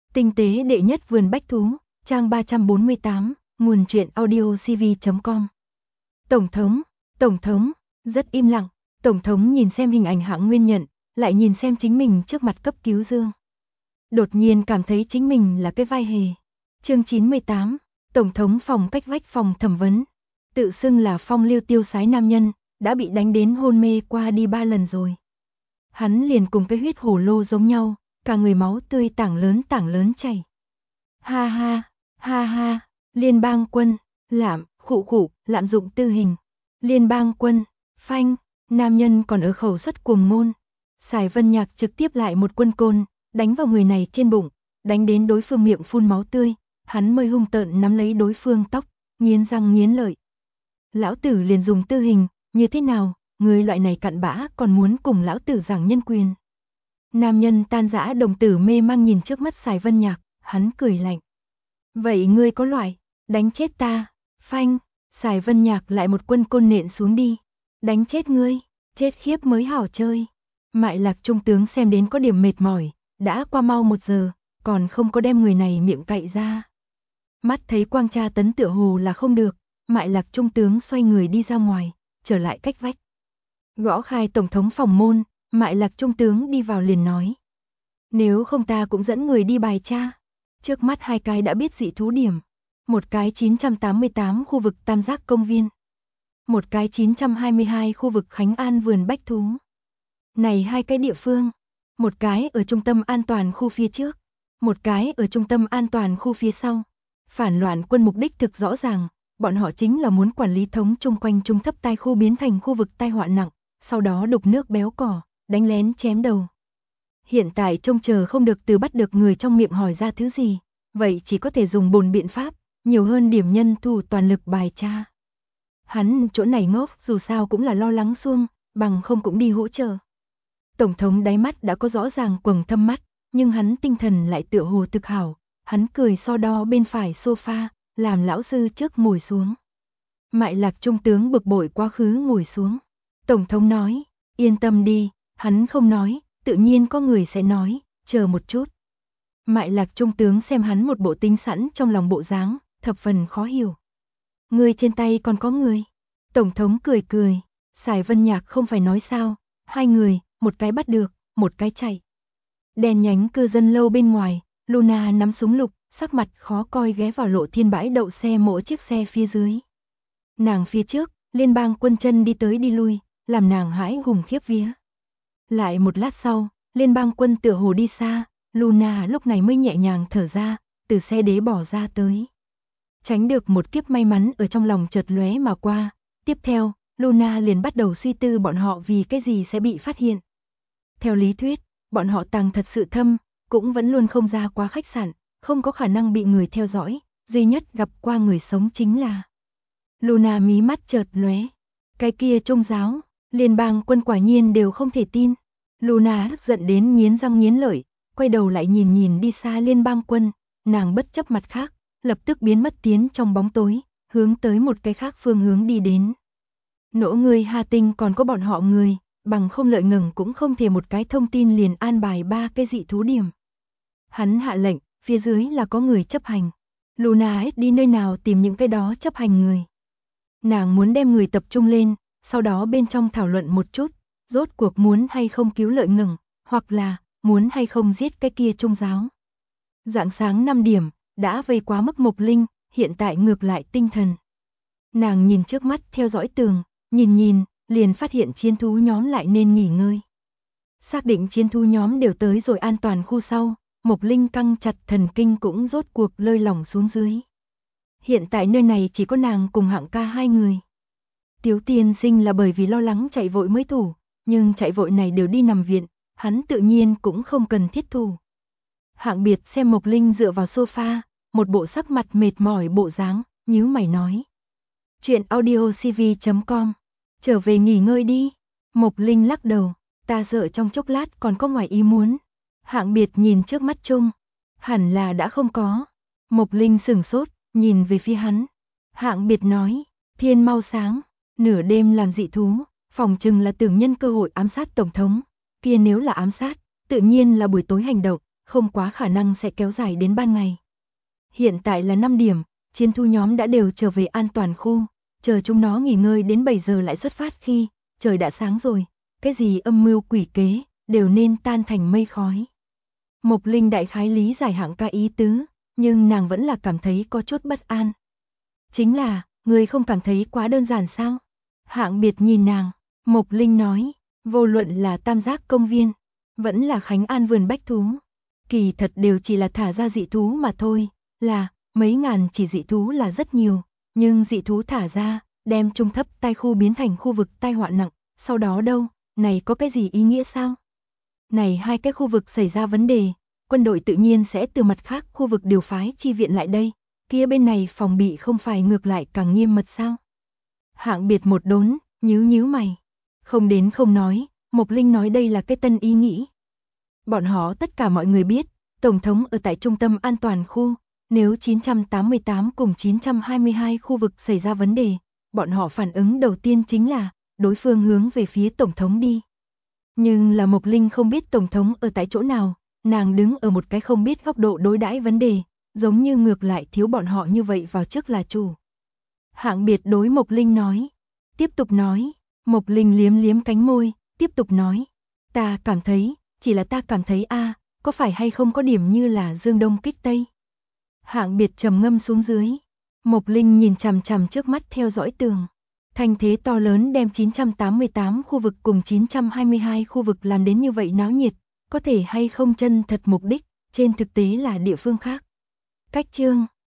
Tinh tế đệ nhất vườn bách thú, trang 348, nguồn truyện audiocv.com. Tổng thống, rất im lặng, Tổng thống nhìn xem hình ảnh Hạng Nguyên Nhận, lại nhìn xem chính mình trước mặt cấp cứu Dương. Đột nhiên cảm thấy chính mình là cái vai hề. Chương 98, Tổng thống phòng cách vách phòng thẩm vấn. Tự xưng là phong lưu tiêu sái nam nhân, đã bị đánh đến hôn mê qua đi 3 lần rồi. Hắn liền cùng cái huyết hổ lô giống nhau, cả người máu tươi tảng lớn chảy. Ha ha, liên bang quân, lạm dụng tư hình. Liên bang quân, phanh, nam nhân còn ở khẩu suất cuồng ngôn. Sài Vân Nhạc trực tiếp lại một quân côn, đánh vào người này trên bụng, đánh đến đối phương miệng phun máu tươi, hắn mới hung tợn nắm lấy đối phương tóc, nghiến răng nghiến lợi. Lão tử liền dùng tư hình, như thế nào, người loại này cặn bã còn muốn cùng lão tử giảng nhân quyền. Nam nhân tan rã đồng tử mê mang nhìn trước mắt Sài Vân Nhạc, hắn cười lạnh. Vậy ngươi có loại, đánh chết ta, phanh, Sài Vân Nhạc lại một quân côn nện xuống đi. Đánh chết ngươi, chết khiếp mới hảo chơi. Mại Lạc trung tướng xem đến có điểm mệt mỏi, đã qua mau 1 giờ, còn không có đem người này miệng cậy ra. Mắt thấy quang tra tấn tựa hồ là không được, Mại Lạc trung tướng xoay người đi ra ngoài, trở lại cách vách. Gõ khai tổng thống phòng môn, Mại Lạc trung tướng đi vào liền nói. Nếu không ta cũng dẫn người đi bài tra. Trước mắt 2 cái đã biết dị thú điểm. Một cái 988 khu vực Tam Giác công viên. Một cái 922 khu vực Khánh An vườn bách thú. Này 2 cái địa phương. Một cái ở trung tâm an toàn khu phía trước. Một cái ở trung tâm an toàn khu phía sau. Phản loạn quân mục đích thực rõ ràng. Bọn họ chính là muốn quản lý thống chung quanh trung thấp tai khu biến thành khu vực tai họa nặng. Sau đó đục nước béo cỏ, đánh lén chém đầu. Hiện tại trông chờ không được từ bắt được người trong miệng hỏi ra thứ gì. Vậy chỉ có thể dùng bồn biện pháp, nhiều hơn điểm nhân thủ toàn lực bài tra. Hắn chỗ này ngốc dù sao cũng là lo lắng xuông, bằng không cũng đi hỗ trợ. Tổng thống đáy mắt đã có rõ ràng quầng thâm mắt, nhưng hắn tinh thần lại tựa hồ thực hảo. Hắn cười so đo bên phải sofa, làm lão sư trước ngồi xuống. Mại Lạc trung tướng bực bội quá khứ ngồi xuống. Tổng thống nói, yên tâm đi, hắn không nói, tự nhiên có người sẽ nói, chờ một chút. Mại Lạc trung tướng xem hắn một bộ tính sẵn trong lòng bộ dáng, thập phần khó hiểu. Người trên tay còn có người. Tổng thống cười, Sài Vân Nhạc không phải nói sao, 2 người, một cái bắt được, một cái chạy. Đèn nhánh cư dân lâu bên ngoài, Luna nắm súng lục, sắc mặt khó coi ghé vào lộ thiên bãi đậu xe mỗi chiếc xe phía dưới. Nàng phía trước, liên bang quân chân đi tới đi lui, làm nàng hãi hùng khiếp vía. Lại một lát sau, liên bang quân tựa hồ đi xa, Luna lúc này mới nhẹ nhàng thở ra, từ xe đế bỏ ra tới. Tránh được một kiếp may mắn ở trong lòng chợt lóe mà qua, tiếp theo, Luna liền bắt đầu suy tư bọn họ vì cái gì sẽ bị phát hiện. Theo lý thuyết, bọn họ tàng thật sự thâm, cũng vẫn luôn không ra qua khách sạn, không có khả năng bị người theo dõi, duy nhất gặp qua người sống chính là. Luna mí mắt chợt lóe, cái kia Trung giáo, liên bang quân quả nhiên đều không thể tin. Luna tức giận đến nghiến răng nghiến lợi, quay đầu lại nhìn đi xa liên bang quân, nàng bất chấp mặt khác, lập tức biến mất tiến trong bóng tối, hướng tới một cái khác phương hướng đi đến. Nỗ người Hà Tinh còn có bọn họ người, bằng không lợi ngừng cũng không thể một cái thông tin liền an bài 3 cái dị thú điểm. Hắn hạ lệnh, phía dưới là có người chấp hành. Luna hết đi nơi nào tìm những cái đó chấp hành người. Nàng muốn đem người tập trung lên, sau đó bên trong thảo luận một chút, rốt cuộc muốn hay không cứu lợi ngừng, hoặc là muốn hay không giết cái kia Trung giáo. Rạng sáng 5 điểm, đã vây quá mức Mộc Linh, hiện tại ngược lại tinh thần. Nàng nhìn trước mắt theo dõi tường, nhìn, liền phát hiện chiến thú nhóm lại nên nghỉ ngơi. Xác định chiến thú nhóm đều tới rồi an toàn khu sau, Mộc Linh căng chặt thần kinh cũng rốt cuộc lơi lỏng xuống dưới. Hiện tại nơi này chỉ có nàng cùng Hạng ca 2 người. Tiếu tiên sinh là bởi vì lo lắng chạy vội mới thủ, nhưng chạy vội này đều đi nằm viện, hắn tự nhiên cũng không cần thiết thủ. Hạng Biệt xem Mộc Linh dựa vào sofa, một bộ sắc mặt mệt mỏi bộ dáng, nhíu mày nói. Chuyện audiocv.com, trở về nghỉ ngơi đi. Mộc Linh lắc đầu, ta sợ trong chốc lát còn có ngoài ý muốn. Hạng Biệt nhìn trước mắt chung, hẳn là đã không có. Mộc Linh sửng sốt, nhìn về phía hắn. Hạng Biệt nói, thiên mau sáng, nửa đêm làm dị thú, phòng chừng là tưởng nhân cơ hội ám sát tổng thống. Kia nếu là ám sát, tự nhiên là buổi tối hành động, không quá khả năng sẽ kéo dài đến ban ngày. Hiện tại là 5 điểm, chiến thú nhóm đã đều trở về an toàn khu, chờ chúng nó nghỉ ngơi đến 7 giờ lại xuất phát khi trời đã sáng rồi, cái gì âm mưu quỷ kế đều nên tan thành mây khói. Mộc Linh đại khái lý giải Hạng Ca ý tứ, nhưng nàng vẫn là cảm thấy có chút bất an. Chính là, người không cảm thấy quá đơn giản sao? Hạng Biệt nhìn nàng, Mộc Linh nói, vô luận là Tam Giác công viên, vẫn là Khánh An vườn bách thú, kỳ thật đều chỉ là thả ra dị thú mà thôi, là mấy ngàn chỉ dị thú là rất nhiều, nhưng dị thú thả ra, đem trung thấp tai khu biến thành khu vực tai họa nặng, sau đó đâu, này có cái gì ý nghĩa sao? Này hai cái khu vực xảy ra vấn đề, quân đội tự nhiên sẽ từ mặt khác khu vực điều phái chi viện lại đây, kia bên này phòng bị không phải ngược lại càng nghiêm mật sao? Hạng Biệt một đốn, nhíu mày. Không đến không nói, Mộc Linh nói đây là cái tân ý nghĩ. Bọn họ tất cả mọi người biết, Tổng thống ở tại trung tâm an toàn khu, nếu 988 cùng 922 khu vực xảy ra vấn đề, bọn họ phản ứng đầu tiên chính là đối phương hướng về phía Tổng thống đi. Nhưng là Mộc Linh không biết Tổng thống ở tại chỗ nào, nàng đứng ở một cái không biết góc độ đối đãi vấn đề, giống như ngược lại thiếu bọn họ như vậy vào trước là chủ. Hạng Biệt đối Mộc Linh nói, tiếp tục nói, Mộc Linh liếm cánh môi, tiếp tục nói, ta cảm thấy, chỉ là ta cảm thấy có phải hay không có điểm như là Dương Đông kích Tây. Hạng Biệt trầm ngâm xuống dưới, Mộc Linh nhìn chằm chằm trước mắt theo dõi tường. Thanh thế to lớn đem 988 khu vực cùng 922 khu vực làm đến như vậy náo nhiệt, có thể hay không chân thật mục đích, trên thực tế là địa phương khác. Cách chương